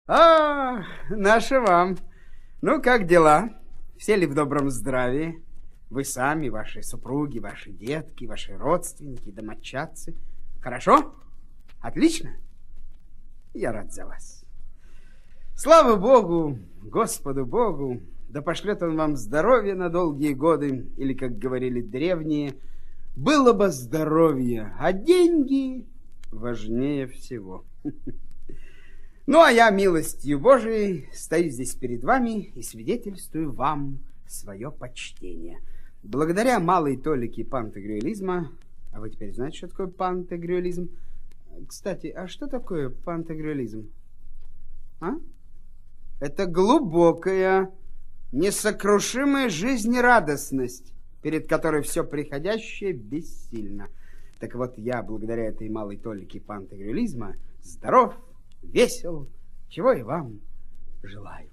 А, наше вам. Ну, как дела? Все ли в добром здравии? Вы сами, ваши супруги, ваши детки, ваши родственники, домочадцы. Хорошо? Отлично? Я рад за вас. Слава Богу, Господу Богу, да пошлет Он вам здоровье на долгие годы, или, как говорили древние, было бы здоровье, а деньги важнее всего. Ну, а я, милостью Божией, стою здесь перед вами и свидетельствую вам свое почтение. Благодаря малой толике пантагрюэлизма, а вы теперь знаете, что такое пантагрюэлизм? Кстати, а что такое пантагрюэлизм? А? Это глубокая, несокрушимая жизнерадостность, перед которой все приходящее бессильно. Так вот, я, благодаря этой малой толике пантагрюэлизма, здоров, весел, чего и вам желаю.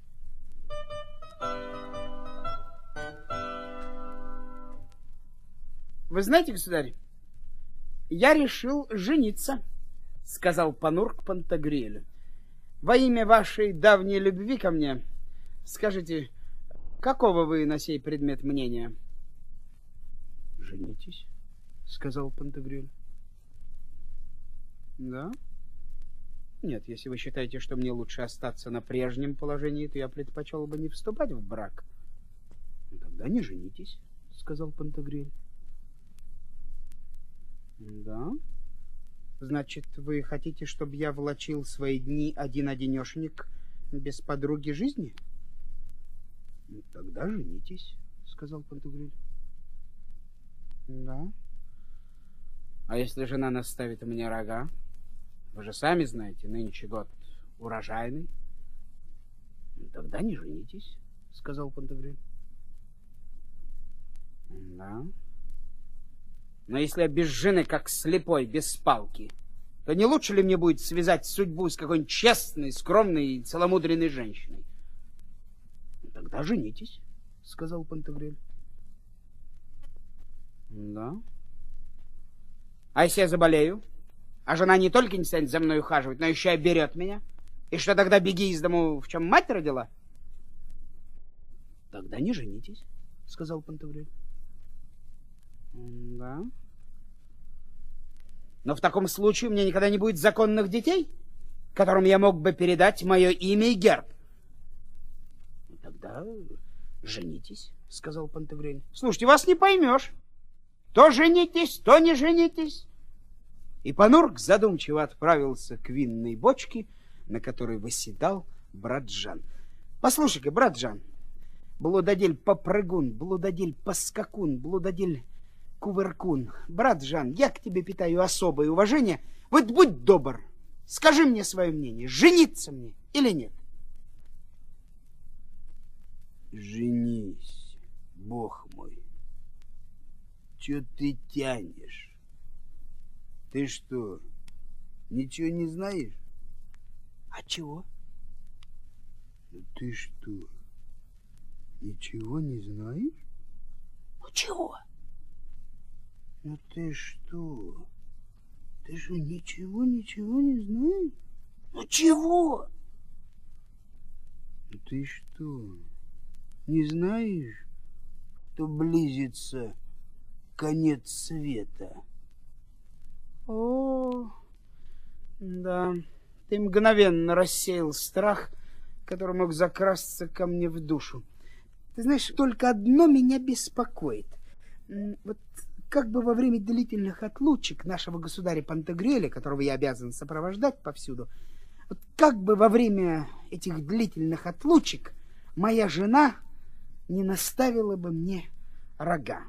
Вы знаете, государь, я решил жениться, сказал Панурк Пантагрюэлю. Во имя вашей давней любви ко мне, скажите, какого вы на сей предмет мнения? Женитесь, сказал Пантагрюэль. Да? Нет, если вы считаете, что мне лучше остаться на прежнем положении, то я предпочел бы не вступать в брак. Ну, тогда не женитесь, сказал Пантагрюэль. Да? Значит, вы хотите, чтобы я влачил свои дни один-одинешенек без подруги жизни? Ну, тогда женитесь, сказал Пантагрюэль. Да? А если жена наставит мне рога? Вы же сами знаете, нынче год урожайный. Ну, тогда не женитесь, сказал Пантагрюэль. Да? Но если я без жены, как слепой, без палки, то не лучше ли мне будет связать судьбу с какой-нибудь честной, скромной и целомудренной женщиной? Ну, тогда женитесь, сказал Пантагрюэль. Да? А если я заболею, а жена не только не станет за мной ухаживать, но еще и оберет меня, и что тогда беги из дому, в чем мать родила? Тогда не женитесь, сказал Пантагрюэль. Да. Но в таком случае у меня никогда не будет законных детей, которым я мог бы передать мое имя и герб. Тогда женитесь, сказал Пантагрюэль. Слушайте, вас не поймешь. То женитесь, то не женитесь. И Панурк задумчиво отправился к винной бочке, на которой восседал брат Жан. Послушай-ка, брат Жан, блудодель попрыгун, блудодель поскакун, блудодель кувыркун. Брат Жан, я к тебе питаю особое уважение. Вот будь добр, скажи мне свое мнение, жениться мне или нет? Женись, бог мой. Че ты тянешь? Ты что, ничего не знаешь? А чего? Ты что, ничего не знаешь? Ну чего? Ну ты что? Ты что, ничего не знаешь? Ну чего? Ну ты что, не знаешь, что близится конец света? О, да, ты мгновенно рассеял страх, который мог закрасться ко мне в душу. Ты знаешь, только одно меня беспокоит. Вот как бы во время длительных отлучек нашего государя Пантагрюэля, которого я обязан сопровождать повсюду, вот как бы во время этих длительных отлучек моя жена не наставила бы мне рога.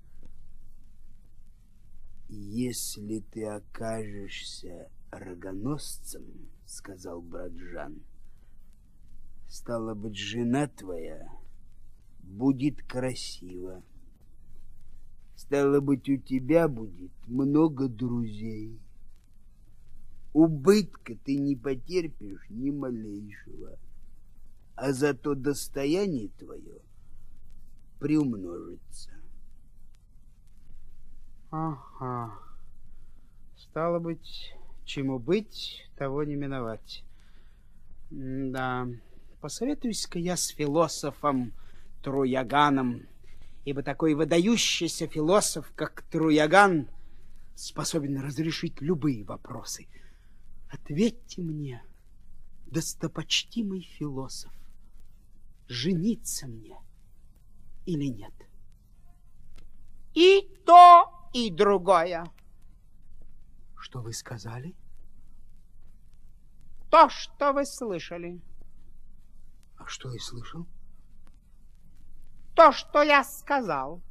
Если ты окажешься рогоносцем, сказал брат Жан, стало быть, жена твоя будет красива. Стало быть, у тебя будет много друзей. Убытка ты не потерпишь ни малейшего, а зато достояние твое приумножится. Ага. Стало быть, чему быть, того не миновать. Да, посоветуюсь-ка я с философом Труяганом, ибо такой выдающийся философ, как Труяган, способен разрешить любые вопросы. Ответьте мне, достопочтимый философ, жениться мне или нет? И то, и другое. Что вы сказали? То, что вы слышали. А что я слышал? То, что я сказал.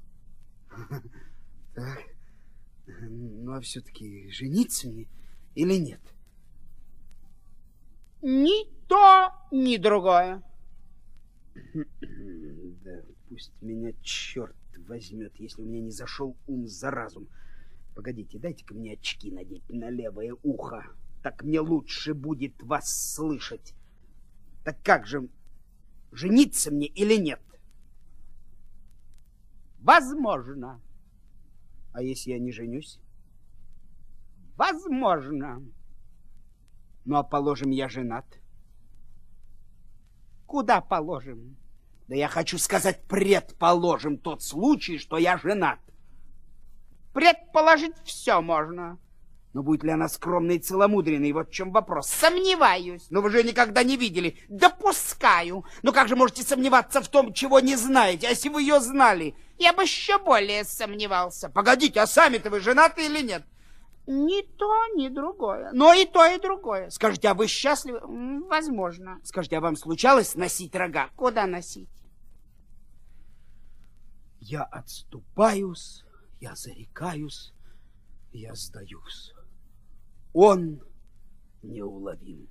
Так, ну а все-таки жениться мне или нет? Ни то, ни другое. Да пусть меня черт возьмет, если у меня не зашел ум за разум. Погодите, дайте-ка мне очки надеть на левое ухо. Так мне лучше будет вас слышать. Так как же, жениться мне или нет? Возможно. А если я не женюсь? Возможно. Ну, а положим, я женат. Куда положим? Да я хочу сказать, предположим тот случай, что я женат. Предположить все можно. Но будет ли она скромной и целомудренной? Вот в чем вопрос. Сомневаюсь. Но вы же никогда не видели. Допускаю. Но как же можете сомневаться в том, чего не знаете? А если вы ее знали? Я бы еще более сомневался. Погодите, а сами-то вы женаты или нет? Ни то, ни другое. Но и то, и другое. Скажите, а вы счастливы? Возможно. Скажите, а вам случалось носить рога? Куда носить? Я отступаюсь, я зарекаюсь, я сдаюсь. Он неуловим.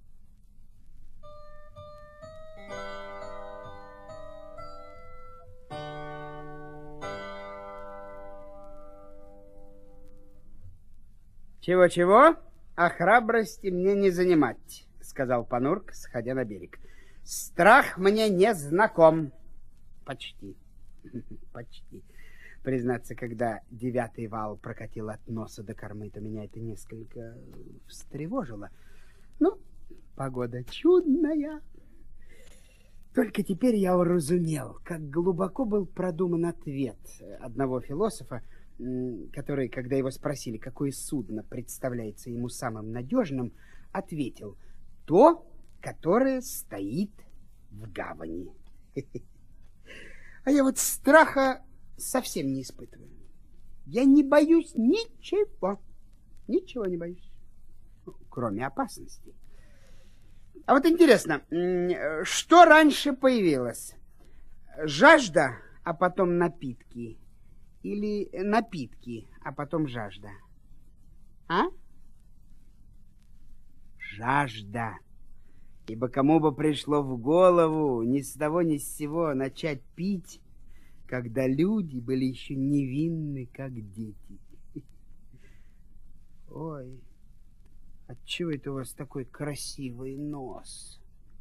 Чего-чего, а храбрости мне не занимать, сказал Панурк, сходя на берег. Страх мне не знаком. Почти. Почти. Признаться, когда 9-й вал прокатил от носа до кормы, то меня это несколько встревожило. Ну, погода чудная. Только теперь я уразумел, как глубоко был продуман ответ одного философа, который, когда его спросили, какое судно представляется ему самым надежным, ответил: то, которое стоит в гавани. А я вот страха совсем не испытываю. Я не боюсь ничего. Ничего не боюсь. Кроме опасности. А вот интересно, что раньше появилось? Жажда, а потом напитки? Или напитки, а потом жажда? А? Жажда. Ибо кому бы пришло в голову ни с того ни с сего начать пить, когда люди были еще невинны, как дети. Ой, отчего это у вас такой красивый нос?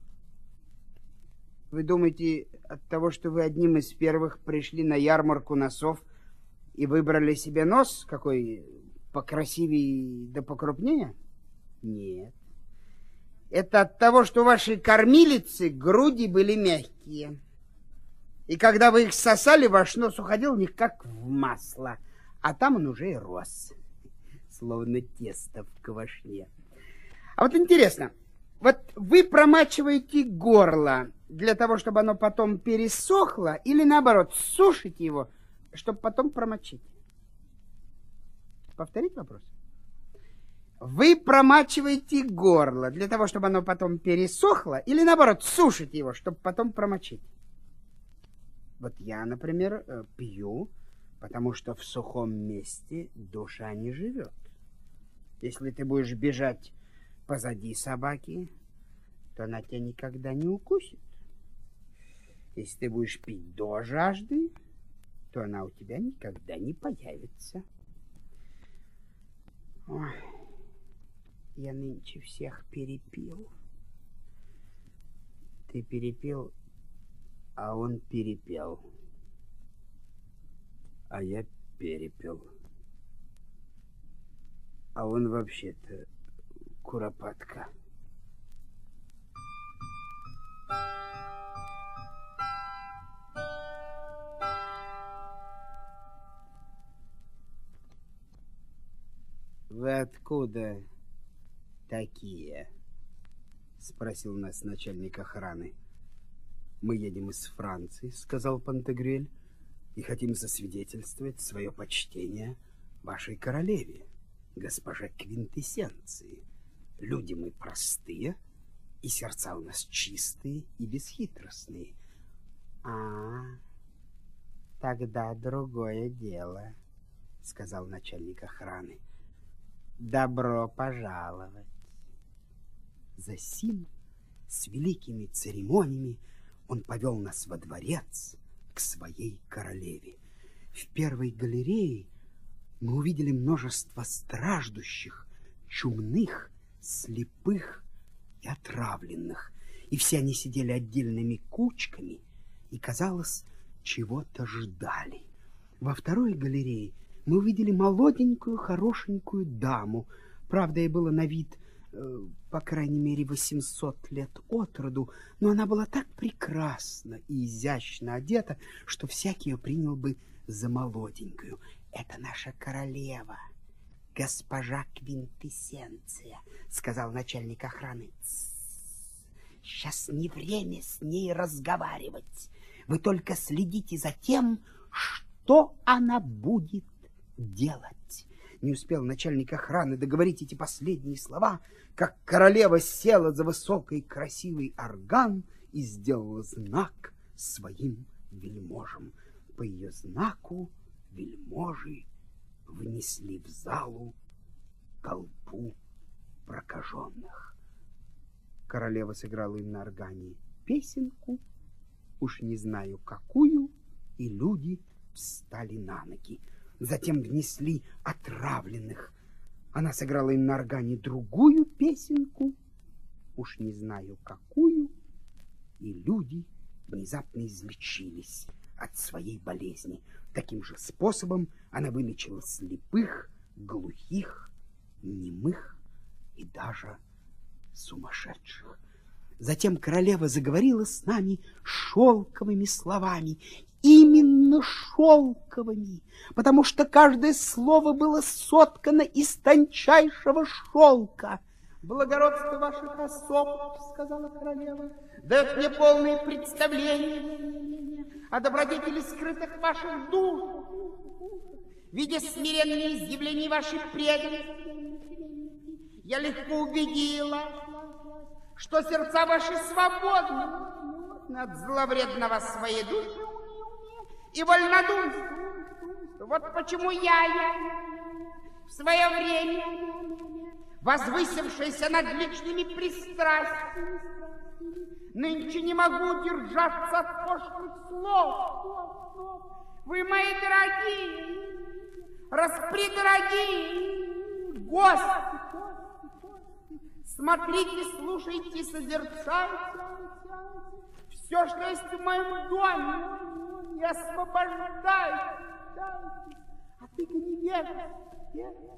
Вы думаете, от того, что вы одним из первых пришли на ярмарку носов и выбрали себе нос, какой покрасивее да покрупнее? Нет. Это от того, что у вашей кормилицы груди были мягкие. И когда вы их сосали, ваш нос уходил в них как в масло, а там он уже и рос, словно тесто в квашне. А вот интересно, вот вы промачиваете горло для того, чтобы оно потом пересохло, или наоборот, сушите его, чтобы потом промочить? Повторить вопрос. Вы промачиваете горло для того, чтобы оно потом пересохло, или наоборот, сушите его, чтобы потом промочить? Вот я, например, пью, потому что в сухом месте душа не живет. Если ты будешь бежать позади собаки, то она тебя никогда не укусит. Если ты будешь пить до жажды, то она у тебя никогда не появится. Ой, я нынче всех перепил. Ты перепил, а он перепел. А я перепел. А он вообще-то куропатка. Вы откуда такие? Спросил нас начальник охраны. Мы едем из Франции, сказал Пантагрюэль, и хотим засвидетельствовать свое почтение вашей королеве, госпоже Квинтэссенции. Люди мы простые, и сердца у нас чистые и бесхитростные. Тогда другое дело, сказал начальник охраны. Добро пожаловать. Засим с великими церемониями он повел нас во дворец к своей королеве. В первой галерее мы увидели множество страждущих, чумных, слепых и отравленных, и все они сидели отдельными кучками и, казалось, чего-то ждали. Во второй галерее мы увидели молоденькую, хорошенькую даму. Правда, ей было на вид, по крайней мере, 800 лет от роду, но она была так прекрасна и изящно одета, что всякий ее принял бы за молоденькую. Это наша королева, госпожа Квинтэссенция, сказал начальник охраны. Сейчас не время с ней разговаривать. Вы только следите за тем, что она будет делать. Не успел начальник охраны договорить эти последние слова, как королева села за высокий красивый орган и сделала знак своим вельможам. По ее знаку вельможи внесли в залу толпу прокаженных. Королева сыграла им на органе песенку, уж не знаю какую, и люди встали на ноги. Затем внесли отравленных. Она сыграла им на органе другую песенку, уж не знаю какую, и люди внезапно излечились от своей болезни. Таким же способом она вылечила слепых, глухих, немых и даже сумасшедших. Затем королева заговорила с нами шелковыми словами, именно шелковыми, потому что каждое слово было соткано из тончайшего шелка. «Благородство ваших особ, — сказала королева, — дает мне полное представление о добродетели скрытых ваших душ, видя смиренные изъявления вашей преданности. Я легко убедила, что сердца ваши свободны от зловредного своей души и вольнодумства. Вот почему я в свое время, возвысившаяся над личными пристрастиями, нынче не могу держаться от пошлых слов. Вы, мои дорогие, распредорогие гости, смотрите, слушайте, созерцайте все, что есть в моем доме, и освобождайтесь от их невежества.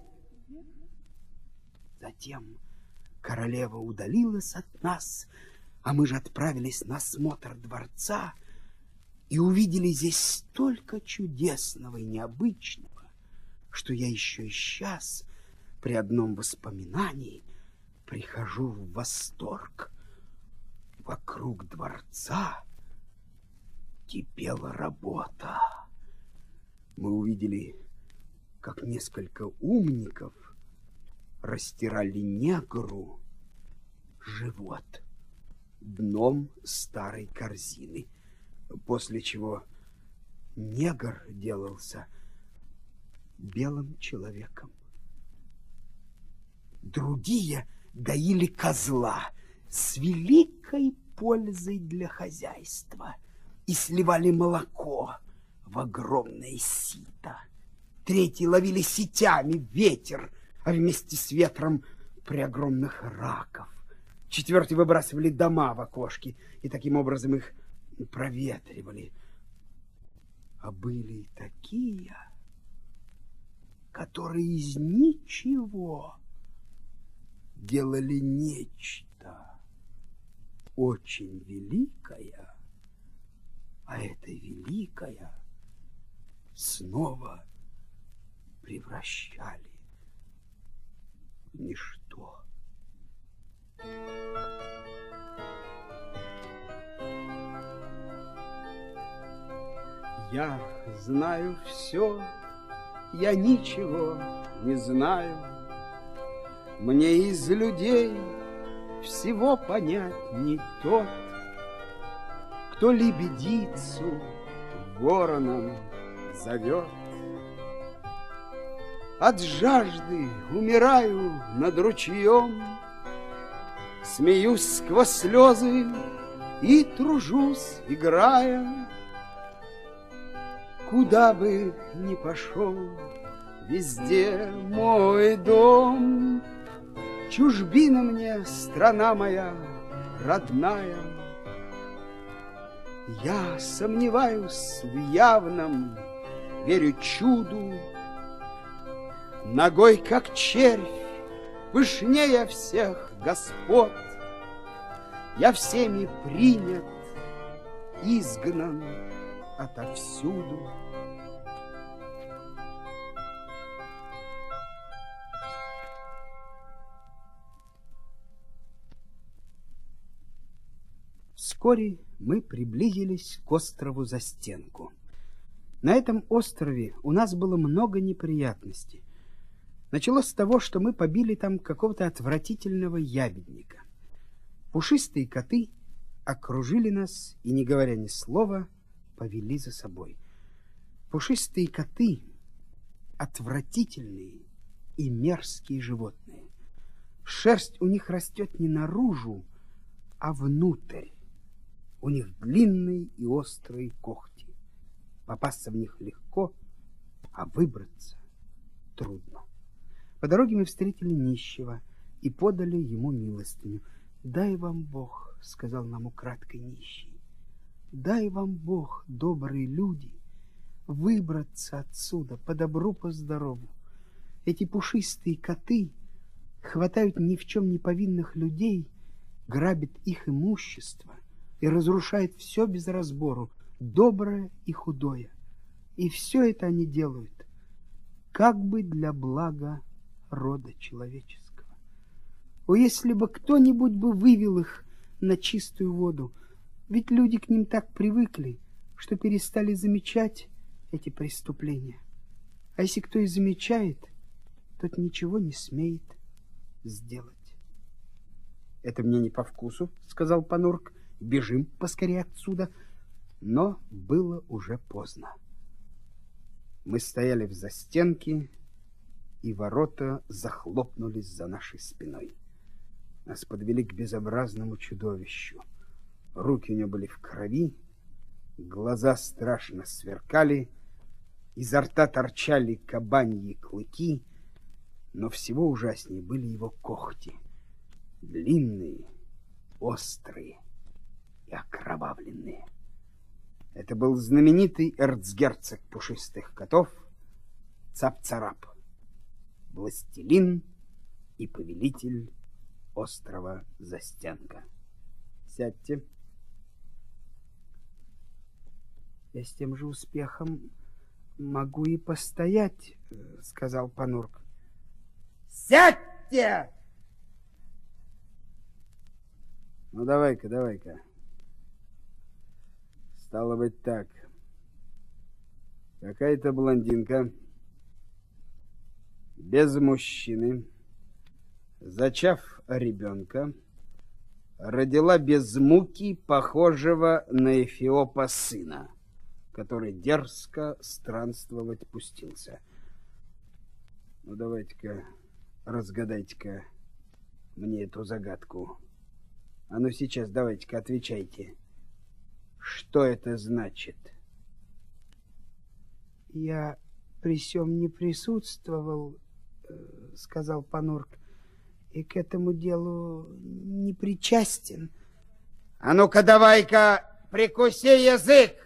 Затем королева удалилась от нас, а мы же отправились на осмотр дворца и увидели здесь столько чудесного и необычного, что я еще и сейчас при одном воспоминании прихожу в восторг. Вокруг дворца кипела работа. Мы увидели, как несколько умников растирали негру живот дном старой корзины, после чего негр делался белым человеком. Другие доили козла с великой пользой для хозяйства и сливали молоко в огромное сито. Третьи ловили сетями ветер, а вместе с ветром преогромных раков. Четвертые выбрасывали дома в окошки и таким образом их проветривали. А были и такие, которые из ничего делали нечто очень великое, а это великое снова превращали ничто. Я знаю все, я ничего не знаю. Мне из людей всего понятней тот, кто лебедицу вороном зовет. От жажды умираю над ручьем, смеюсь сквозь слезы и тружусь, играя. Куда бы ни пошел, везде мой дом. Чужбина мне, страна моя родная. Я сомневаюсь в явном, верю чуду. Ногой, как червь, пышнее всех господ. Я всеми принят, изгнан отовсюду. Вскоре мы приблизились к острову Застенку. На этом острове у нас было много неприятностей. Началось с того, что мы побили там какого-то отвратительного ябедника. Пушистые коты окружили нас и, не говоря ни слова, повели за собой. Пушистые коты — отвратительные и мерзкие животные. Шерсть у них растет не наружу, а внутрь. У них длинные и острые когти. Попасться в них легко, а выбраться трудно. По дороге мы встретили нищего и подали ему милостыню. «Дай вам Бог», — сказал нам украдкой нищий, «дай вам Бог, добрые люди, выбраться отсюда по добру, по здорову. Эти пушистые коты хватают ни в чем не повинных людей, грабят их имущество и разрушают все без разбору, доброе и худое. И все это они делают как бы для блага рода человеческого. О, если бы кто-нибудь бы вывел их на чистую воду, ведь люди к ним так привыкли, что перестали замечать эти преступления. А если кто и замечает, тот ничего не смеет сделать». «Это мне не по вкусу», — сказал Панурк. «Бежим поскорее отсюда». Но было уже поздно. Мы стояли в застенке, и ворота захлопнулись за нашей спиной. Нас подвели к безобразному чудовищу. Руки у него были в крови, глаза страшно сверкали, изо рта торчали кабаньи клыки, но всего ужаснее были его когти, длинные, острые и окровавленные. Это был знаменитый эрцгерцог пушистых котов Цап-Царап, властелин и повелитель острова Застенка. Сядьте. «Я с тем же успехом могу и постоять», — сказал Панурк. «Сядьте!» «Ну, давай-ка, давай-ка. Стало быть так. Какая-то блондинка, без мужчины, зачав ребенка, родила без муки похожего на Эфиопа сына, который дерзко странствовать пустился. Ну, давайте-ка, разгадайте-ка мне эту загадку. А ну, сейчас давайте-ка отвечайте. Что это значит?» «Я при сём не присутствовал, — сказал Панурк, — и к этому делу не причастен». «А ну-ка, давай-ка, прикуси язык!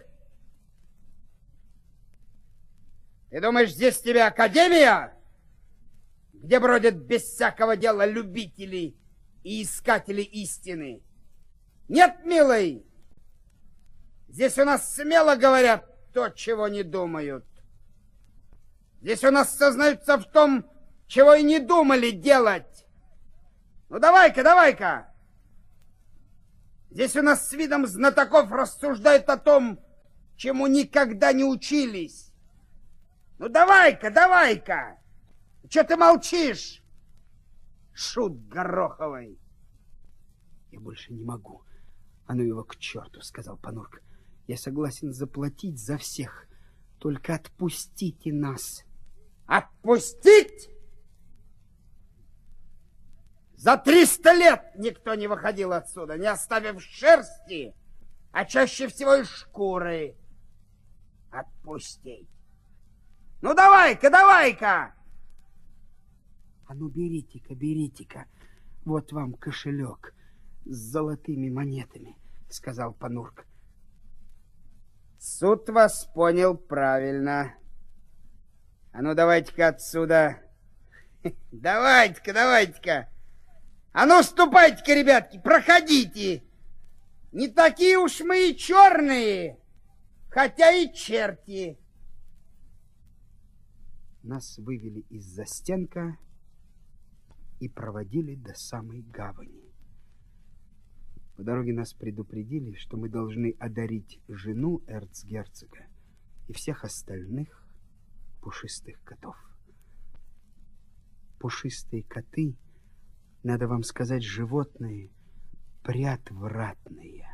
Ты думаешь, здесь тебя академия, где бродят без всякого дела любители и искатели истины? Нет, милый, здесь у нас смело говорят то, чего не думают. Здесь у нас сознаются в том, чего и не думали делать. Ну, давай-ка, давай-ка! Здесь у нас с видом знатоков рассуждают о том, чему никогда не учились. Ну, давай-ка, давай-ка! Че ты молчишь, шут Гороховый? Я больше не могу. А ну его к черту, сказал Панурка. Я согласен заплатить за всех. Только отпустите нас. Отпустить? За 300 лет никто не выходил отсюда, не оставив шерсти, а чаще всего и шкуры. Отпустить. Ну, давай-ка, давай-ка! А ну, берите-ка, берите-ка. Вот вам кошелек с золотыми монетами, сказал Панурка. Суд вас понял правильно. А ну, давайте-ка отсюда. Давайте-ка, давайте-ка. А ну, ступайте-ка, ребятки, проходите. Не такие уж мы и черные, хотя и черти. Нас вывели из застенка и проводили до самой гавани. По дороге нас предупредили, что мы должны одарить жену эрцгерцога и всех остальных пушистых котов. Пушистые коты, надо вам сказать, животные преотвратные.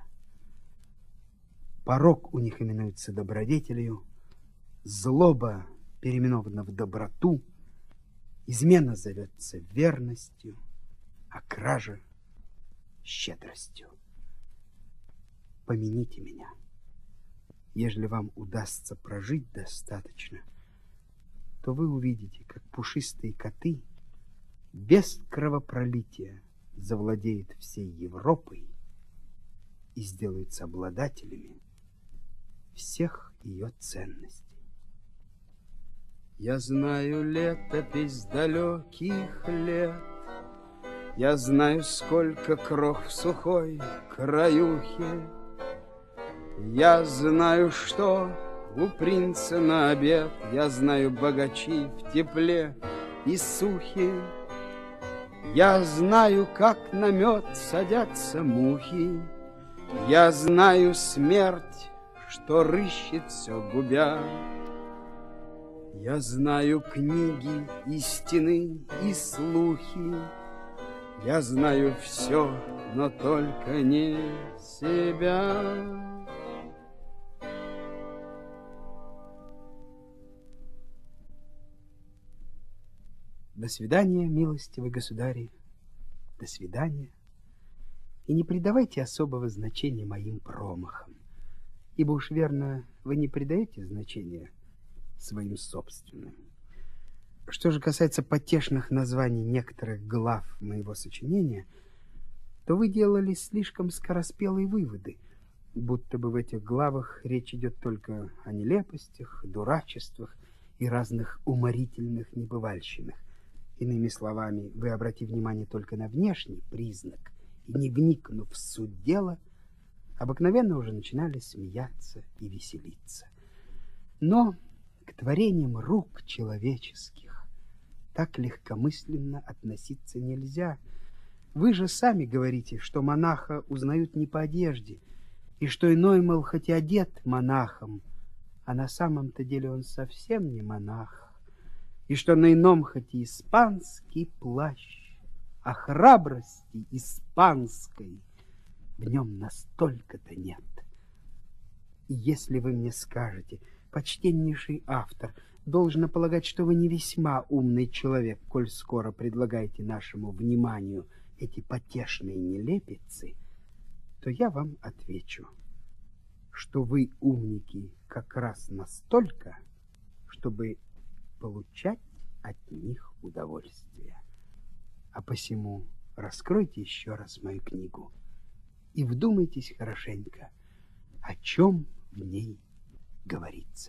Порок у них именуется добродетелью, злоба переименована в доброту, измена зовется верностью, а кража — щедростью. Помяните меня. Ежели вам удастся прожить достаточно, то вы увидите, как пушистые коты без кровопролития завладеют всей Европой и сделаются обладателями всех ее ценностей. Я знаю летопись далеких лет, я знаю, сколько крох в сухой краюхе, я знаю, что у принца на обед, я знаю богачи в тепле и сухе, я знаю, как на мед садятся мухи, я знаю смерть, что рыщет все губя. Я знаю книги, истины и слухи, я знаю все, но только не себя. До свидания, милостивый государь, до свидания. И не придавайте особого значения моим промахам, ибо уж верно, вы не придаете значения своим собственным. Что же касается потешных названий некоторых глав моего сочинения, то вы делали слишком скороспелые выводы, будто бы в этих главах речь идет только о нелепостях, дурачествах и разных уморительных небывальщинах. Иными словами, вы, обратив внимание только на внешний признак и не вникнув в суть дела, обыкновенно уже начинали смеяться и веселиться. Но к творениям рук человеческих так легкомысленно относиться нельзя. Вы же сами говорите, что монаха узнают не по одежде, и что иной, мол, хоть и одет монахом, а на самом-то деле он совсем не монах, и что на ином хоть и испанский плащ, а храбрости испанской в нем настолько-то нет. И если вы мне скажете: почтеннейший автор, должно полагать, что вы не весьма умный человек, коль скоро предлагаете нашему вниманию эти потешные нелепицы, то я вам отвечу, что вы умники как раз настолько, чтобы получать от них удовольствие. А посему раскройте еще раз мою книгу и вдумайтесь хорошенько, о чем в ней говорится.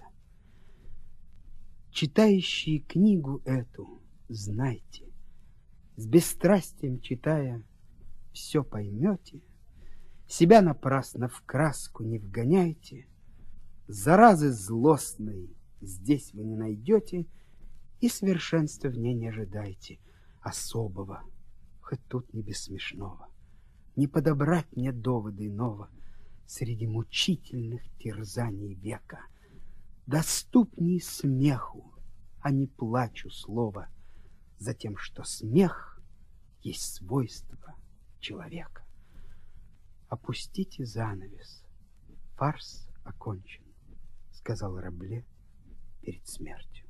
Читающие книгу эту, знайте, с бесстрастием читая, все поймете, себя напрасно в краску не вгоняйте, заразы злостной здесь вы не найдете, и совершенства в ней не ожидайте, особого, Хоть тут не без смешного, не подобрать мне доводы иного среди мучительных терзаний века. Доступней смеху, а не плачу слова, за тем, что смех есть свойство человека. Опустите занавес, фарс окончен, сказал Рабле перед смертью.